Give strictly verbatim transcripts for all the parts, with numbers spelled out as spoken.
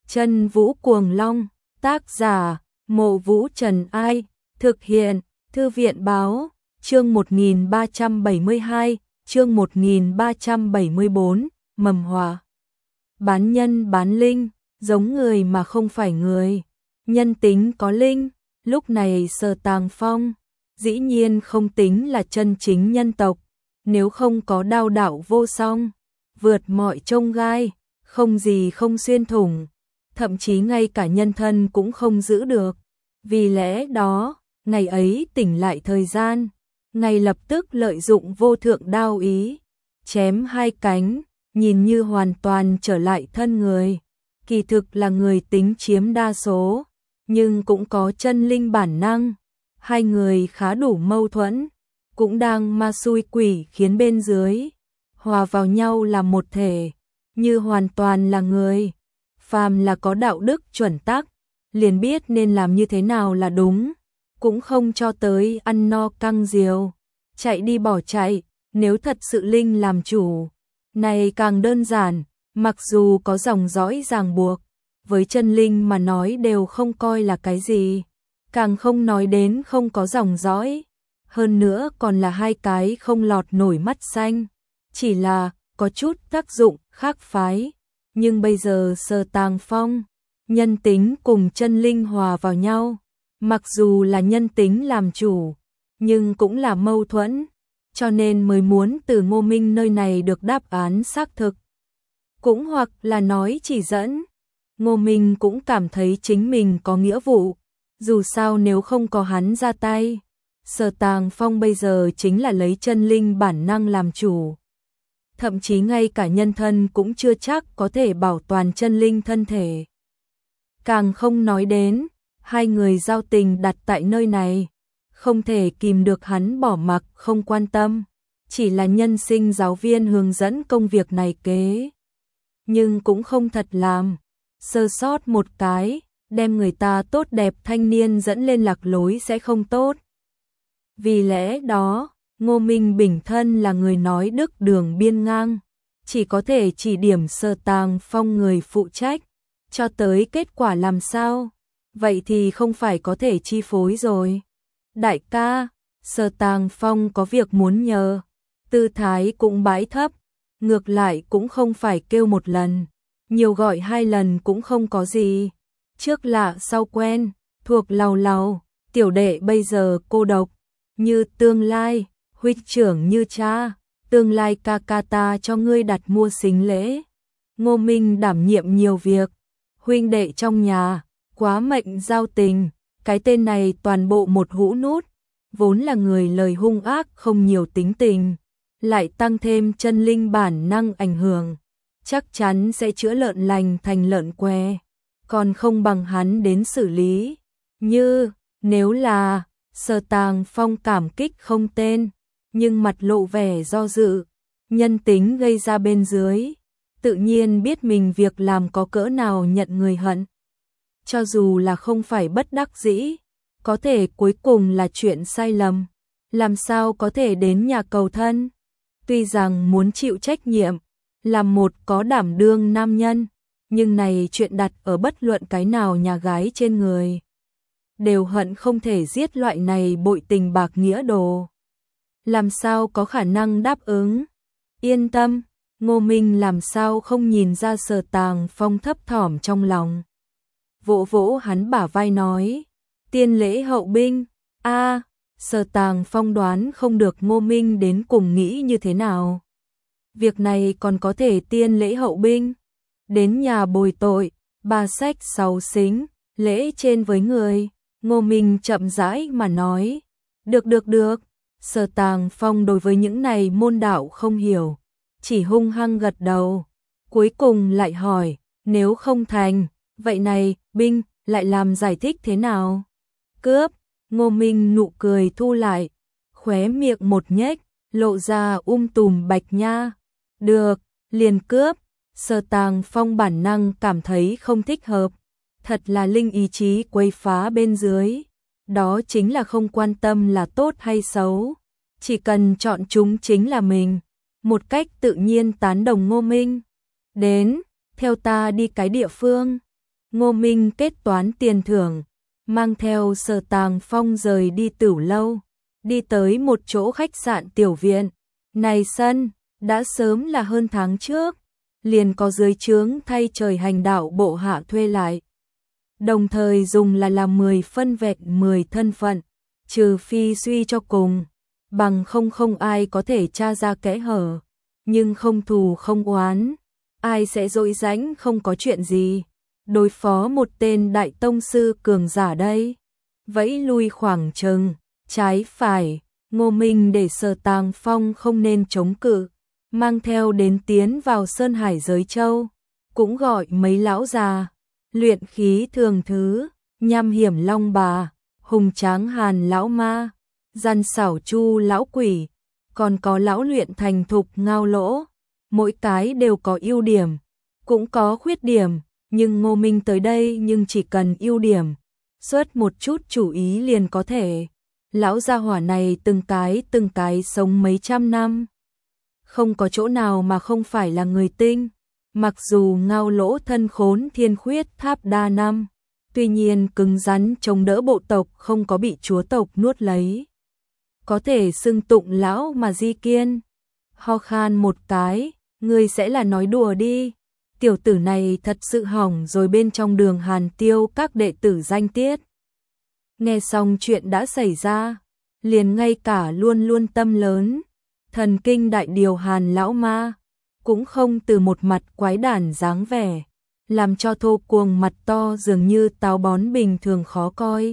Chân Vũ Cuồng Long, tác giả, Mộ Vũ Trần Ai, thực hiện, Thư viện Báo, chương một nghìn ba trăm bảy mươi hai, chương một nghìn ba trăm bảy mươi bốn, Mầm Họa. Bán nhân bán linh, giống người mà không phải người, nhân tính có linh, lúc này Sở Tàng Phong, dĩ nhiên không tính là chân chính nhân tộc, nếu không có đao đạo vô song, vượt mọi chông gai, không gì không xuyên thủng, thậm chí ngay cả nhân thân cũng không giữ được. Vì lẽ đó, ngày ấy tỉnh lại thời gian, ngay lập tức lợi dụng vô thượng đao ý, chém hai cánh, nhìn như hoàn toàn trở lại thân người, kỳ thực là người tính chiếm đa số, nhưng cũng có chân linh bản năng, hai người khá đủ mâu thuẫn, cũng đang ma xui quỷ khiến bên dưới, hòa vào nhau là một thể, như hoàn toàn là người, phàm là có đạo đức chuẩn tắc, liền biết nên làm như thế nào là đúng, cũng không cho tới ăn no căng diều, chạy đi bỏ chạy, nếu thật sự linh làm chủ. Này càng đơn giản, mặc dù có dòng dõi ràng buộc, với chân linh mà nói đều không coi là cái gì, càng không nói đến không có dòng dõi, hơn nữa còn là hai cái không lọt nổi mắt xanh, chỉ là có chút tác dụng khác phái, nhưng bây giờ Sở Tàng Phong, nhân tính cùng chân linh hòa vào nhau, mặc dù là nhân tính làm chủ, nhưng cũng là mâu thuẫn, cho nên mới muốn từ Ngô Minh nơi này được đáp án xác thực. Cũng hoặc là nói chỉ dẫn, Ngô Minh cũng cảm thấy chính mình có nghĩa vụ, dù sao nếu không có hắn ra tay, Sở Tàng Phong bây giờ chính là lấy chân linh bản năng làm chủ. Thậm chí ngay cả nhân thân cũng chưa chắc có thể bảo toàn chân linh thân thể. Càng không nói đến, hai người giao tình đặt tại nơi này, không thể kìm được hắn bỏ mặc không quan tâm, chỉ là nhân sinh giáo viên hướng dẫn công việc này kế. Nhưng cũng không thật làm, sơ sót một cái, đem người ta tốt đẹp thanh niên dẫn lên lạc lối sẽ không tốt. Vì lẽ đó, Ngô Minh Bình thân là người nói đức đường biên ngang, chỉ có thể chỉ điểm Sở Tàng Phong người phụ trách, cho tới kết quả làm sao, vậy thì không phải có thể chi phối rồi. Đại ca, Sở Tàng Phong có việc muốn nhờ, tư thái cũng bãi thấp, ngược lại cũng không phải kêu một lần, nhiều gọi hai lần cũng không có gì, trước lạ sau quen, thuộc lầu lầu, tiểu đệ bây giờ cô độc, như tương lai, huynh trưởng như cha, tương lai ca ca ta cho ngươi đặt mua xính lễ. Ngô Minh đảm nhiệm nhiều việc, huynh đệ trong nhà, quá mệnh giao tình, cái tên này toàn bộ một hũ nút, vốn là người lời hung ác không nhiều tính tình, lại tăng thêm chân linh bản năng ảnh hưởng, chắc chắn sẽ chữa lợn lành thành lợn què, còn không bằng hắn đến xử lý. Như, nếu là, Sở Tàng Phong cảm kích không tên, nhưng mặt lộ vẻ do dự, nhân tính gây ra bên dưới, tự nhiên biết mình việc làm có cỡ nào nhận người hận. Cho dù là không phải bất đắc dĩ, có thể cuối cùng là chuyện sai lầm, làm sao có thể đến nhà cầu thân. Tuy rằng muốn chịu trách nhiệm, làm một có đảm đương nam nhân, nhưng này chuyện đặt ở bất luận cái nào nhà gái trên người, đều hận không thể giết loại này bội tình bạc nghĩa đồ. Làm sao có khả năng đáp ứng? Yên tâm, Ngô Minh làm sao không nhìn ra Sở Tàng Phong thấp thỏm trong lòng. Vỗ vỗ hắn bả vai nói, tiên lễ hậu binh. A, Sở Tàng Phong đoán không được Ngô Minh đến cùng nghĩ như thế nào. Việc này còn có thể tiên lễ hậu binh, đến nhà bồi tội, ba sách sáu xính, lễ trên với người. Ngô Minh chậm rãi mà nói, được được được. Sở Tàng Phong đối với những này môn đạo không hiểu, chỉ hung hăng gật đầu, cuối cùng lại hỏi, nếu không thành, vậy này, binh, lại làm giải thích thế nào? Cướp, Ngô Minh nụ cười thu lại, khóe miệng một nhếch, lộ ra um tùm bạch nha. Được, liền cướp. Sở Tàng Phong bản năng cảm thấy không thích hợp, thật là linh ý chí quấy phá bên dưới. Đó chính là không quan tâm là tốt hay xấu, chỉ cần chọn chúng chính là mình, một cách tự nhiên tán đồng Ngô Minh. Đến, theo ta đi cái địa phương. Ngô Minh kết toán tiền thưởng, mang theo Sở Tàng Phong rời đi Tửu lâu, đi tới một chỗ khách sạn tiểu viện. Này sân, đã sớm là hơn tháng trước, liền có dưới trướng thay trời hành đạo bộ hạ thuê lại. Đồng thời dùng là làm mười phân vẹn mười thân phận, trừ phi suy cho cùng, bằng không không ai có thể tra ra kẽ hở, nhưng không thù không oán, ai sẽ dỗi rãnh không có chuyện gì, đối phó một tên đại tông sư cường giả đây. Vẫy lui khoảng chừng, trái phải, Ngô Minh để Sở Tàng Phong không nên chống cự, mang theo đến tiến vào Sơn Hải Giới Châu, cũng gọi mấy lão già, luyện khí thường thứ, nham hiểm long bà, hùng tráng hàn lão ma, gian xảo chu lão quỷ, còn có lão luyện thành thục ngao lỗ, mỗi cái đều có ưu điểm, cũng có khuyết điểm, nhưng Ngô Minh tới đây nhưng chỉ cần ưu điểm, xuất một chút chủ ý liền có thể. Lão gia hỏa này từng cái từng cái sống mấy trăm năm, không có chỗ nào mà không phải là người tinh. Mặc dù ngao lỗ thân khốn thiên khuyết tháp đa năm, tuy nhiên cứng rắn chống đỡ bộ tộc không có bị chúa tộc nuốt lấy. Có thể xưng tụng lão mà di kiên. Ho khan một cái, ngươi sẽ là nói đùa đi. Tiểu tử này thật sự hỏng rồi. Bên trong Đường Hàn Tiêu các đệ tử danh tiết. Nghe xong chuyện đã xảy ra, liền ngay cả luôn luôn tâm lớn, thần kinh đại điều Hàn lão ma, cũng không từ một mặt quái đản dáng vẻ, làm cho thô cuồng mặt to dường như táo bón bình thường khó coi.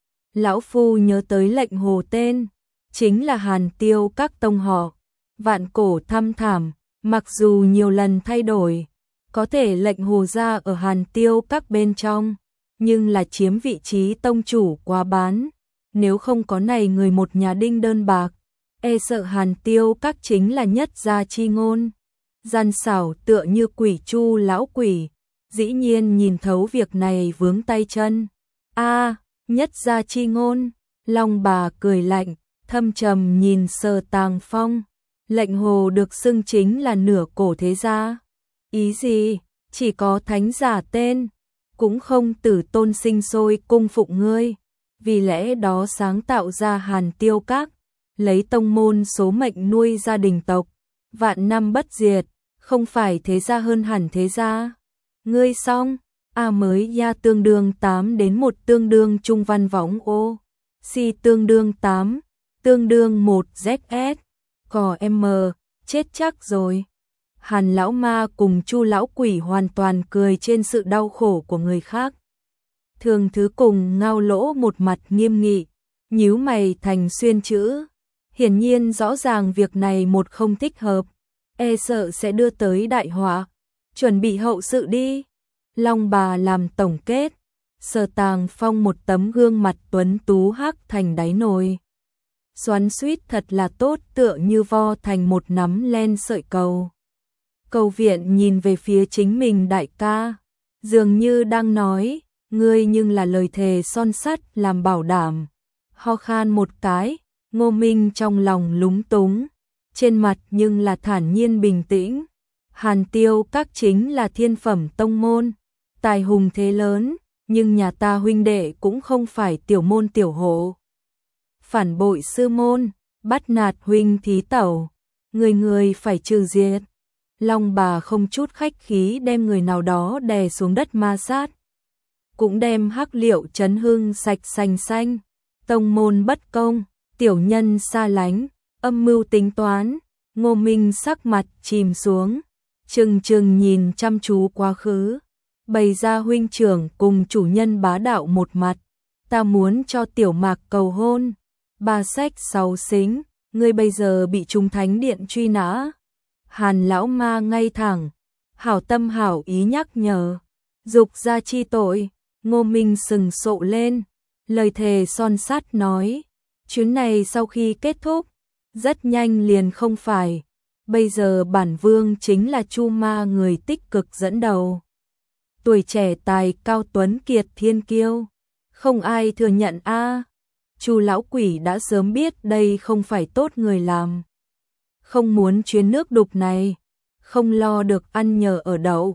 Lão phu nhớ tới lệnh hồ tên, chính là Hàn Tiêu các tông họ, vạn cổ thăm thảm, mặc dù nhiều lần thay đổi, có thể lệnh hồ gia ở Hàn Tiêu các bên trong, nhưng là chiếm vị trí tông chủ quá bán, nếu không có này người một nhà đinh đơn bạc, e sợ Hàn Tiêu các chính là nhất gia chi ngôn. Gian xảo tựa như quỷ chu lão quỷ, dĩ nhiên nhìn thấu việc này vướng tay chân. A, nhất gia chi ngôn, Long bà cười lạnh, thâm trầm nhìn Sở Tàng Phong, lệnh hồ được xưng chính là nửa cổ thế gia. Ý gì, chỉ có thánh giả tên, cũng không tử tôn sinh sôi cung phụng ngươi, vì lẽ đó sáng tạo ra Hàn Tiêu các, lấy tông môn số mệnh nuôi gia đình tộc, vạn năm bất diệt, không phải thế gia hơn hẳn thế gia. Ngươi xong, A mới ya tương đương tám đến một tương đương trung văn võng ô, si tương đương tám, tương đương một Z S, cò M, chết chắc rồi. Hàn lão ma cùng Chu lão quỷ hoàn toàn cười trên sự đau khổ của người khác. Thường thứ cùng ngao lỗ một mặt nghiêm nghị, nhíu mày thành xuyên chữ. Hiển nhiên rõ ràng việc này một không thích hợp, e sợ sẽ đưa tới đại họa. Chuẩn bị hậu sự đi. Long bà làm tổng kết. Sở Tàng Phong một tấm gương mặt tuấn tú hắc thành đáy nồi. Xoắn suýt thật là tốt, tựa như vo thành một nắm len sợi cầu. Cầu viện nhìn về phía chính mình đại ca, dường như đang nói, ngươi nhưng là lời thề son sắt làm bảo đảm. Ho khan một cái, Ngô Minh trong lòng lúng túng, trên mặt nhưng là thản nhiên bình tĩnh. Hàn Tiêu các chính là thiên phẩm tông môn, tài hùng thế lớn, nhưng nhà ta huynh đệ cũng không phải tiểu môn tiểu hộ. Phản bội sư môn, bắt nạt huynh thí tẩu, người người phải trừ diệt. Long bà không chút khách khí đem người nào đó đè xuống đất ma sát, cũng đem hắc liệu chấn hưng sạch sành xanh. Tông môn bất công, tiểu nhân xa lánh, âm mưu tính toán. Ngô Minh sắc mặt chìm xuống, trừng trừng nhìn chăm chú quá khứ, bày ra huynh trưởng cùng chủ nhân bá đạo một mặt. Ta muốn cho tiểu mạc cầu hôn, ba sách sáu xính, ngươi bây giờ bị Trung Thánh Điện truy nã. Hàn lão ma ngay thẳng, hảo tâm hảo ý nhắc nhở, dục ra chi tội. Ngô Minh sừng sộ lên, lời thề son sắt nói, chuyến này sau khi kết thúc, rất nhanh liền không phải. Bây giờ bản vương chính là Chu ma người tích cực dẫn đầu. Tuổi trẻ tài cao tuấn kiệt thiên kiêu, không ai thừa nhận a. Chu lão quỷ đã sớm biết đây không phải tốt người làm. Không muốn chuyến nước đục này, không lo được ăn nhờ ở đậu,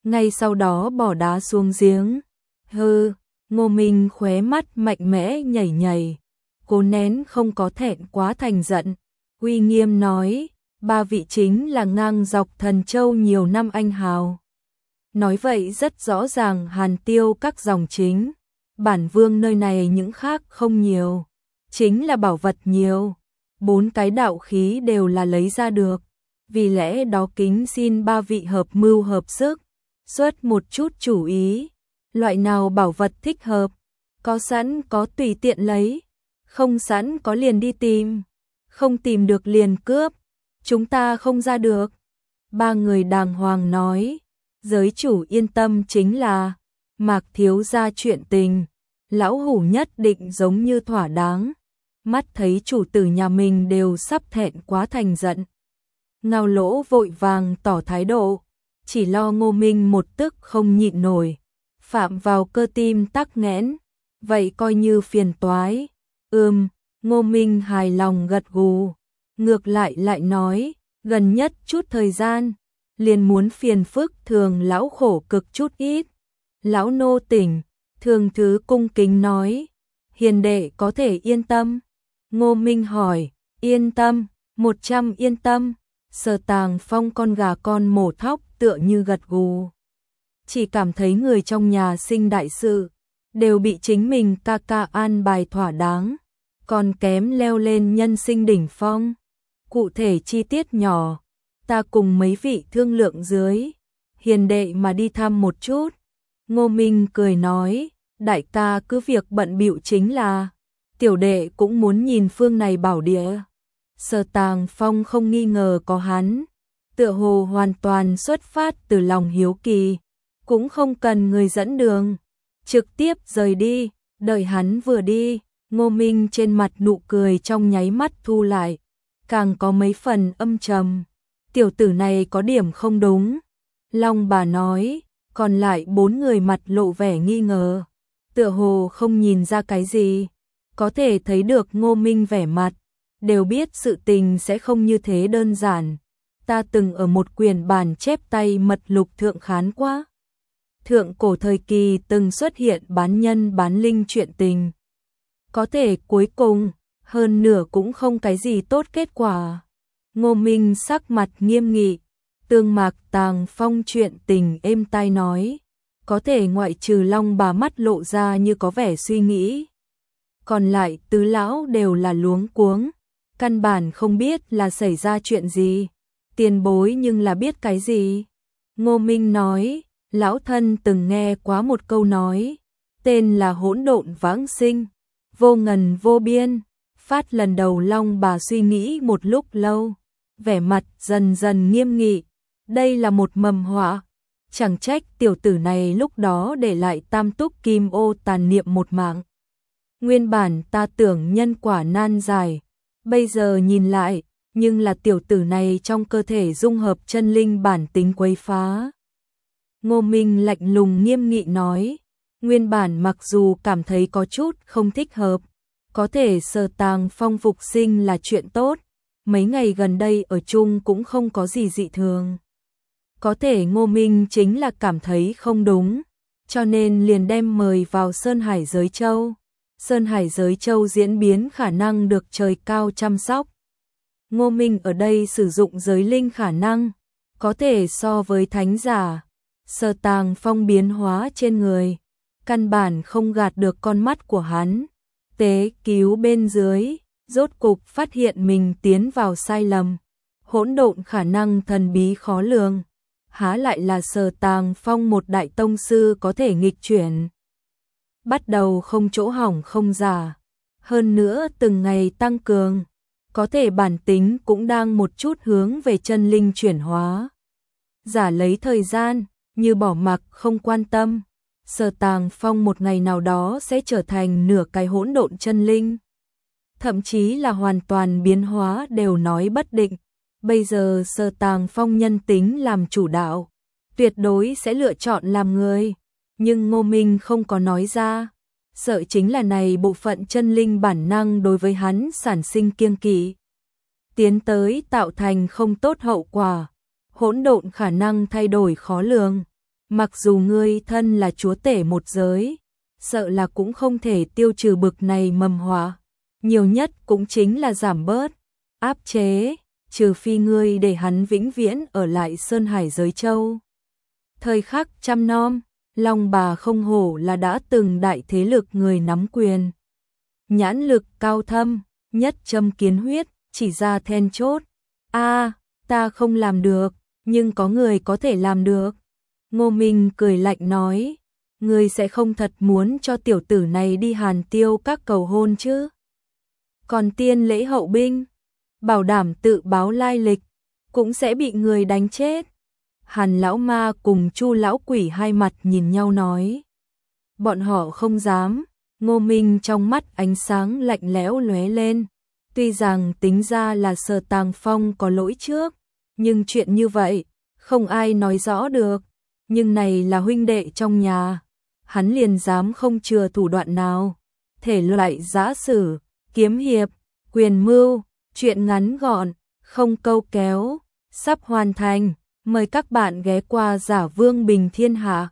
ngay sau đó bỏ đá xuống giếng. Hừ, Ngô Minh khóe mắt mạnh mẽ nhảy nhảy, cố nén không có thẹn quá thành giận, uy nghiêm nói, ba vị chính là ngang dọc Thần Châu nhiều năm anh hào. Nói vậy rất rõ ràng Hàn Tiêu các dòng chính, bản vương nơi này những khác không nhiều, chính là bảo vật nhiều, bốn cái đạo khí đều là lấy ra được, vì lẽ đó kính xin ba vị hợp mưu hợp sức, xuất một chút chủ ý, loại nào bảo vật thích hợp, có sẵn có tùy tiện lấy, không sẵn có liền đi tìm, không tìm được liền cướp, chúng ta không ra được. Ba người đàng hoàng nói, giới chủ yên tâm, chính là Mạc thiếu gia chuyện tình, lão hủ nhất định giống như thỏa đáng. Mắt thấy chủ tử nhà mình đều sắp thẹn quá thành giận, Ngao Lỗ vội vàng tỏ thái độ, chỉ lo Ngô Minh một tức không nhịn nổi, phạm vào cơ tim tắc nghẽn, vậy coi như phiền toái. Ừm, Ngô Minh hài lòng gật gù, ngược lại lại nói, gần nhất chút thời gian, liền muốn phiền phức thường lão khổ cực chút ít. Lão nô tỉnh, thường thứ cung kính nói, hiền đệ có thể yên tâm. Ngô Minh hỏi, yên tâm, một trăm yên tâm. Sở Tàng Phong con gà con mổ thóc tựa như gật gù. Chỉ cảm thấy người trong nhà sinh đại sự, đều bị chính mình ca ca an bài thỏa đáng, còn kém leo lên nhân sinh đỉnh phong. Cụ thể chi tiết nhỏ, ta cùng mấy vị thương lượng dưới, hiền đệ mà đi thăm một chút. Ngô Minh cười nói, đại ca cứ việc bận bịu chính là, tiểu đệ cũng muốn nhìn phương này bảo địa. Sở Tàng Phong không nghi ngờ có hắn, tựa hồ hoàn toàn xuất phát từ lòng hiếu kỳ, cũng không cần người dẫn đường, trực tiếp rời đi. Đợi hắn vừa đi, Ngô Minh trên mặt nụ cười trong nháy mắt thu lại, càng có mấy phần âm trầm. Tiểu tử này có điểm không đúng. Long bà nói, còn lại bốn người mặt lộ vẻ nghi ngờ, tựa hồ không nhìn ra cái gì, có thể thấy được Ngô Minh vẻ mặt, đều biết sự tình sẽ không như thế đơn giản. Ta từng ở một quyển bản chép tay mật lục thượng khán quá. Thượng cổ thời kỳ từng xuất hiện bán nhân bán linh chuyện tình. Có thể cuối cùng, hơn nửa cũng không cái gì tốt kết quả. Ngô Minh sắc mặt nghiêm nghị, tương Mạc Tàng Phong chuyện tình êm tai nói. Có thể ngoại trừ Long bà mắt lộ ra như có vẻ suy nghĩ. Còn lại tứ lão đều là luống cuống, căn bản không biết là xảy ra chuyện gì. Tiền bối nhưng là biết cái gì? Ngô Minh nói, lão thân từng nghe quá một câu nói, tên là hỗn độn vãng sinh, vô ngần vô biên. Phát lần đầu Long bà suy nghĩ một lúc lâu, vẻ mặt dần dần nghiêm nghị, đây là một mầm họa, chẳng trách tiểu tử này lúc đó để lại tam túc kim ô tàn niệm một mạng. Nguyên bản ta tưởng nhân quả nan giải, bây giờ nhìn lại, nhưng là tiểu tử này trong cơ thể dung hợp chân linh bản tính quấy phá. Ngô Minh lạnh lùng nghiêm nghị nói, nguyên bản mặc dù cảm thấy có chút không thích hợp, có thể Sở Tàng Phong phục sinh là chuyện tốt, mấy ngày gần đây ở chung cũng không có gì dị thường. Có thể Ngô Minh chính là cảm thấy không đúng, cho nên liền đem mời vào Sơn Hải Giới Châu. Sơn Hải Giới Châu diễn biến khả năng được trời cao chăm sóc. Ngô Minh ở đây sử dụng giới linh khả năng, có thể so với thánh giả. Sở Tàng Phong biến hóa trên người, căn bản không gạt được con mắt của hắn. Tế cứu bên dưới, rốt cục phát hiện mình tiến vào sai lầm. Hỗn độn khả năng thần bí khó lường, há lại là Sở Tàng Phong một đại tông sư có thể nghịch chuyển. Bắt đầu không chỗ hỏng không giả, hơn nữa từng ngày tăng cường, có thể bản tính cũng đang một chút hướng về chân linh chuyển hóa. Giả lấy thời gian, như bỏ mặc không quan tâm, Sở Tàng Phong một ngày nào đó sẽ trở thành nửa cái hỗn độn chân linh. Thậm chí là hoàn toàn biến hóa đều nói bất định. Bây giờ Sở Tàng Phong nhân tính làm chủ đạo, tuyệt đối sẽ lựa chọn làm người. Nhưng Ngô Minh không có nói ra, sợ chính là này bộ phận chân linh bản năng đối với hắn sản sinh kiêng kỵ, tiến tới tạo thành không tốt hậu quả. Hỗn độn khả năng thay đổi khó lường, mặc dù ngươi thân là chúa tể một giới, sợ là cũng không thể tiêu trừ bực này mầm họa, nhiều nhất cũng chính là giảm bớt áp chế, trừ phi ngươi để hắn vĩnh viễn ở lại Sơn Hải giới châu. Thời khắc chăm nom, Long Bà không hổ là đã từng đại thế lực người nắm quyền. Nhãn lực cao thâm, nhất châm kiến huyết, chỉ ra then chốt. A, ta không làm được, nhưng có người có thể làm được. Ngô Minh cười lạnh nói, ngươi sẽ không thật muốn cho tiểu tử này đi Hàn Tiêu các cầu hôn chứ? Còn tiên lễ hậu binh, bảo đảm tự báo lai lịch, cũng sẽ bị người đánh chết. Hàn lão ma cùng Chu lão quỷ hai mặt nhìn nhau nói. Bọn họ không dám. Ngô Minh trong mắt ánh sáng lạnh lẽo lóe lên. Tuy rằng tính ra là Sở Tàng Phong có lỗi trước, nhưng chuyện như vậy, không ai nói rõ được. Nhưng này là huynh đệ trong nhà, hắn liền dám không chừa thủ đoạn nào. Thể loại giã sử, kiếm hiệp, quyền mưu, chuyện ngắn gọn, không câu kéo, sắp hoàn thành. Mời các bạn ghé qua Giả Vương Bình Thiên Hạ.